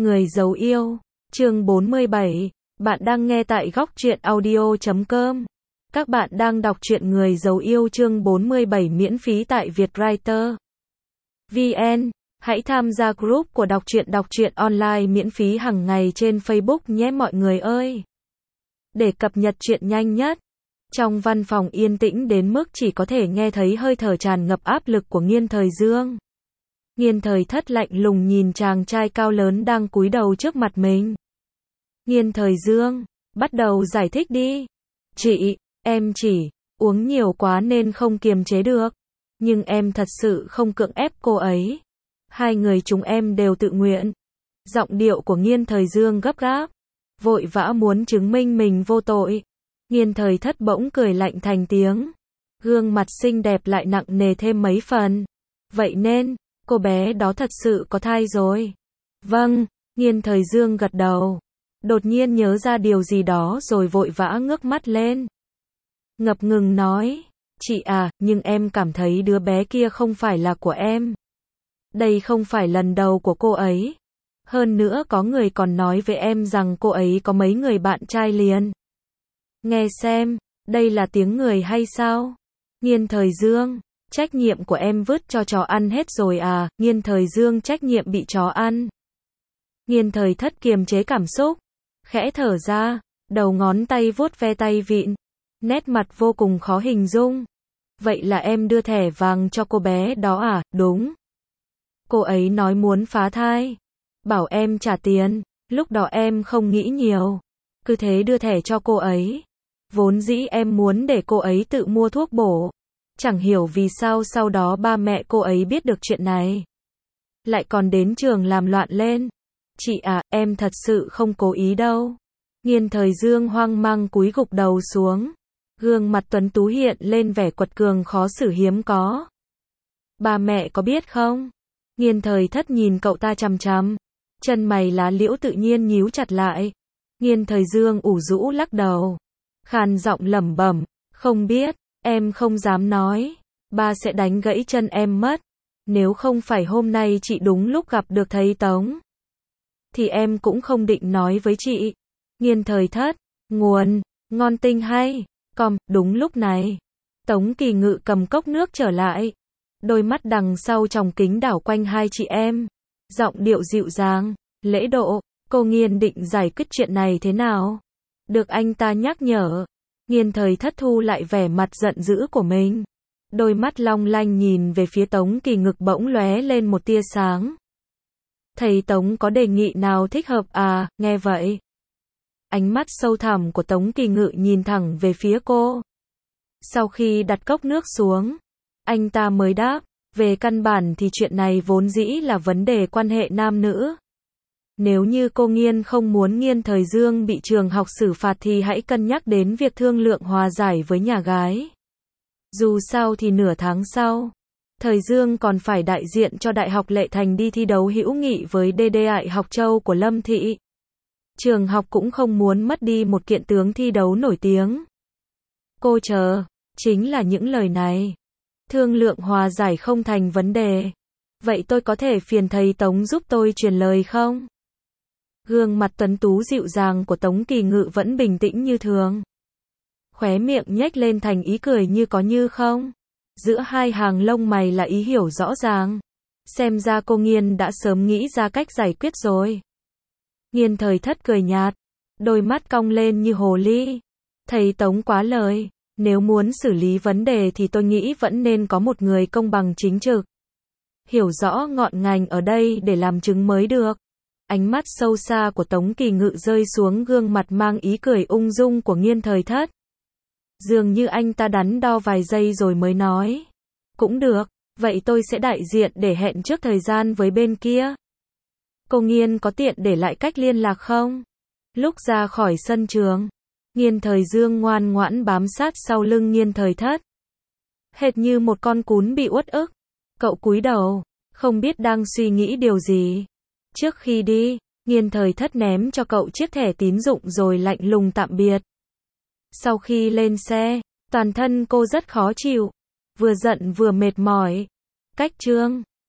Người giấu yêu, chương 47, bạn đang nghe tại góc truyện audio.com. Các bạn đang đọc truyện Người giấu yêu chương 47 miễn phí tại Vietwriter VN. Hãy tham gia group của đọc truyện online miễn phí hàng ngày trên Facebook nhé mọi người ơi. Để cập nhật truyện nhanh nhất. Trong văn phòng yên tĩnh đến mức chỉ có thể nghe thấy hơi thở tràn ngập áp lực của Nghiên Thời Dương. Nghiên Thời Thất lạnh lùng nhìn chàng trai cao lớn đang cúi đầu trước mặt mình. Nghiên Thời Dương, bắt đầu giải thích đi. Chị, em chỉ uống nhiều quá nên không kiềm chế được. Nhưng em thật sự không cưỡng ép cô ấy. Hai người chúng em đều tự nguyện. Giọng điệu của Nghiên Thời Dương gấp gáp, vội vã muốn chứng minh mình vô tội. Nghiên Thời Thất bỗng cười lạnh thành tiếng. Gương mặt xinh đẹp lại nặng nề thêm mấy phần. Vậy nên, cô bé đó thật sự có thai rồi. Vâng, Nghiên Thời Dương gật đầu. Đột nhiên nhớ ra điều gì đó rồi vội vã ngước mắt lên. Ngập ngừng nói, chị à, nhưng em cảm thấy đứa bé kia không phải là của em. Đây không phải lần đầu của cô ấy. Hơn nữa có người còn nói với em rằng cô ấy có mấy người bạn trai liền. Nghe xem, đây là tiếng người hay sao? Nghiên Thời Dương, trách nhiệm của em vứt cho chó ăn hết rồi à? Nghiên Thời Dương trách nhiệm bị chó ăn. Nghiên Thời Thất kiềm chế cảm xúc, khẽ thở ra, đầu ngón tay vuốt ve tay vịn, nét mặt vô cùng khó hình dung. Vậy là em đưa thẻ vàng cho cô bé đó à? Đúng. Cô ấy nói muốn phá thai, bảo em trả tiền, lúc đó em không nghĩ nhiều, cứ thế đưa thẻ cho cô ấy. Vốn dĩ em muốn để cô ấy tự mua thuốc bổ. Chẳng hiểu vì sao sau đó ba mẹ cô ấy biết được chuyện này, lại còn đến trường làm loạn lên. Chị à, em thật sự không cố ý đâu. Nghiên Thời Dương hoang mang cúi gục đầu xuống. Gương mặt tuấn tú hiện lên vẻ quật cường khó xử hiếm có. Ba mẹ có biết không? Nghiên Thời Thất nhìn cậu ta chằm chằm. Chân mày lá liễu tự nhiên nhíu chặt lại. Nghiên Thời Dương ủ rũ lắc đầu, khàn giọng lẩm bẩm, không biết, em không dám nói. Ba sẽ đánh gãy chân em mất. Nếu không phải hôm nay chị đúng lúc gặp được thầy Tống, thì em cũng không định nói với chị. Nghiên Thời Thất, nguồn, ngon tinh hay, đúng lúc này. Tống Kỳ Ngự cầm cốc nước trở lại. Đôi mắt đằng sau tròng kính đảo quanh hai chị em. Giọng điệu dịu dàng, lễ độ, cô Nghiên định giải quyết chuyện này thế nào? Được anh ta nhắc nhở. Nghiên Thời Thất thu lại vẻ mặt giận dữ của mình. Đôi mắt long lanh nhìn về phía Tống Kỳ Ngực bỗng lóe lên một tia sáng. Thầy Tống có đề nghị nào thích hợp à? Nghe vậy, ánh mắt sâu thẳm của Tống Kỳ Ngự nhìn thẳng về phía cô. Sau khi đặt cốc nước xuống, anh ta mới đáp, về căn bản thì chuyện này vốn dĩ là vấn đề quan hệ nam nữ. Nếu như cô Nghiên không muốn Nghiên Thời Dương bị trường học xử phạt thì hãy cân nhắc đến việc thương lượng hòa giải với nhà gái. Dù sao thì nửa tháng sau, Thời Dương còn phải đại diện cho Đại học Lệ Thành đi thi đấu hữu nghị với Đại học Châu của Lâm Thị. Trường học cũng không muốn mất đi một kiện tướng thi đấu nổi tiếng. Cô chờ, chính là những lời này. Thương lượng hòa giải không thành vấn đề. Vậy tôi có thể phiền thầy Tống giúp tôi truyền lời không? Gương mặt tuấn tú dịu dàng của Tống Kỳ Ngự vẫn bình tĩnh như thường. Khóe miệng nhếch lên thành ý cười như có như không. Giữa hai hàng lông mày là ý hiểu rõ ràng. Xem ra cô Nghiên đã sớm nghĩ ra cách giải quyết rồi. Nghiên Thời Thất cười nhạt, đôi mắt cong lên như hồ ly. Thầy Tống quá lời, nếu muốn xử lý vấn đề thì tôi nghĩ vẫn nên có một người công bằng chính trực, hiểu rõ ngọn ngành ở đây để làm chứng mới được. Ánh mắt sâu xa của Tống Kỳ Ngự rơi xuống gương mặt mang ý cười ung dung của Nghiên Thời Thất. Dường như anh ta đắn đo vài giây rồi mới nói. Cũng được, vậy tôi sẽ đại diện để hẹn trước thời gian với bên kia. Cô Nghiên có tiện để lại cách liên lạc không? Lúc ra khỏi sân trường, Nghiên Thời Dương ngoan ngoãn bám sát sau lưng Nghiên Thời Thất. Hệt như một con cún bị uất ức. Cậu cúi đầu, không biết đang suy nghĩ điều gì. Trước khi đi, Nghiên Thời Thất ném cho cậu chiếc thẻ tín dụng rồi lạnh lùng tạm biệt. Sau khi lên xe, toàn thân cô rất khó chịu, vừa giận vừa mệt mỏi. Cách chương